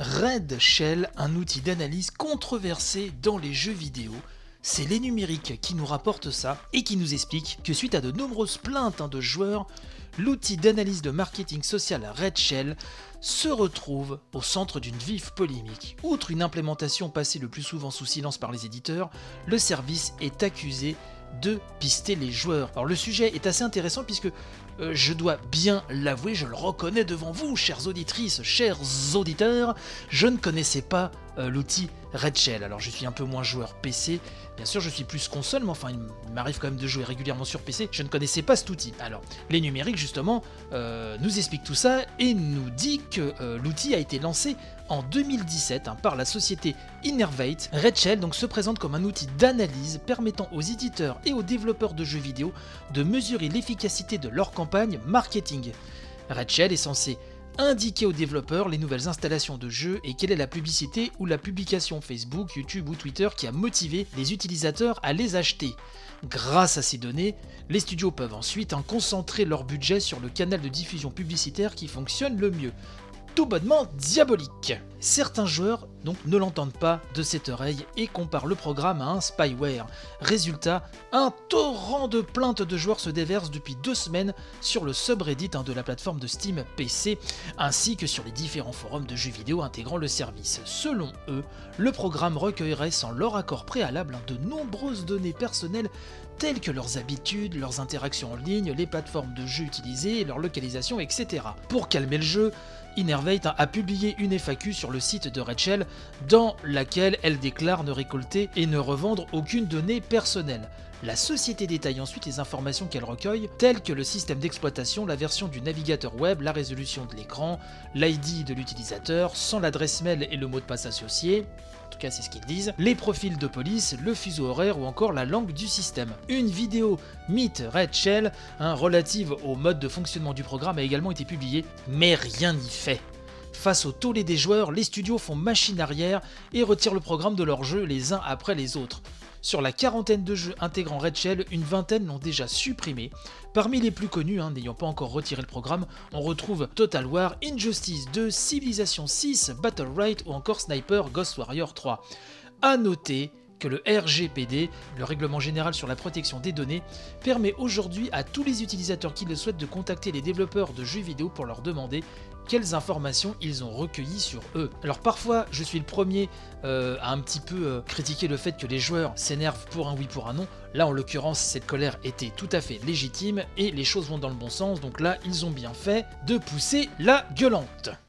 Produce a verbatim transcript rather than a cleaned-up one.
Red Shell, un outil d'analyse controversé dans les jeux vidéo. C'est Les Numériques qui nous rapporte ça et qui nous explique que suite à de nombreuses plaintes hein, de joueurs, l'outil d'analyse de marketing social Red Shell se retrouve au centre d'une vive polémique. Outre une implémentation passée le plus souvent sous silence par les éditeurs, le service est accusé de pister les joueurs. Alors le sujet est assez intéressant puisque euh, je dois bien l'avouer, je le reconnais devant vous, chères auditrices, chers auditeurs, je ne connaissais pas euh, l'outil Red Shell. Alors je suis un peu moins joueur P C, bien sûr je suis plus console, mais enfin il m'arrive quand même de jouer régulièrement sur P C, je ne connaissais pas cet outil. Alors Les Numériques justement euh, nous explique tout ça et nous dit que euh, l'outil a été lancé en deux mille dix-sept hein, par la société Innervate. Red Shell donc se présente comme un outil d'analyse permettant aux éditeurs et aux développeurs de jeux vidéo de mesurer l'efficacité de leur campagne marketing. Red Shell est censé indiquer aux développeurs les nouvelles installations de jeux et quelle est la publicité ou la publication Facebook, YouTube ou Twitter qui a motivé les utilisateurs à les acheter. Grâce à ces données, les studios peuvent ensuite hein, concentrer leur budget sur le canal de diffusion publicitaire qui fonctionne le mieux. Tout bonnement diabolique. Certains joueurs donc ne l'entendent pas de cette oreille et comparent le programme à un spyware. Résultat, un torrent de plaintes de joueurs se déverse depuis deux semaines sur le subreddit hein, de la plateforme de Steam P C, ainsi que sur les différents forums de jeux vidéo intégrant le service. Selon eux, le programme recueillerait sans leur accord préalable hein, de nombreuses données personnelles telles que leurs habitudes, leurs interactions en ligne, les plateformes de jeux utilisées, leur localisation, et cetera. Pour calmer le jeu, Innervate a publié une F A Q sur le site de Red Shell dans laquelle elle déclare ne récolter et ne revendre aucune donnée personnelle. La société détaille ensuite les informations qu'elle recueille, telles que le système d'exploitation, la version du navigateur web, la résolution de l'écran, l'I D de l'utilisateur, sans l'adresse mail et le mot de passe associé. En tout cas, c'est ce qu'ils disent, les profils de police, le fuseau horaire ou encore la langue du système. Une vidéo Meet Red Shell hein, relative au mode de fonctionnement du programme a également été publiée, mais rien n'y fait. Face au tollé des joueurs, les studios font machine arrière et retirent le programme de leurs jeux les uns après les autres. Sur la quarantaine de jeux intégrant Red Shell, une vingtaine l'ont déjà supprimé. Parmi les plus connus, hein, n'ayant pas encore retiré le programme, on retrouve Total War, Injustice deux, Civilization six, Battle Right ou encore Sniper Ghost Warrior trois. A noter que le R G P D, le règlement général sur la protection des données, permet aujourd'hui à tous les utilisateurs qui le souhaitent de contacter les développeurs de jeux vidéo pour leur demander quelles informations ils ont recueillies sur eux. Alors parfois, je suis le premier euh, à un petit peu euh, critiquer le fait que les joueurs s'énervent pour un oui pour un non. Là, en l'occurrence, cette colère était tout à fait légitime et les choses vont dans le bon sens, donc là, ils ont bien fait de pousser la gueulante.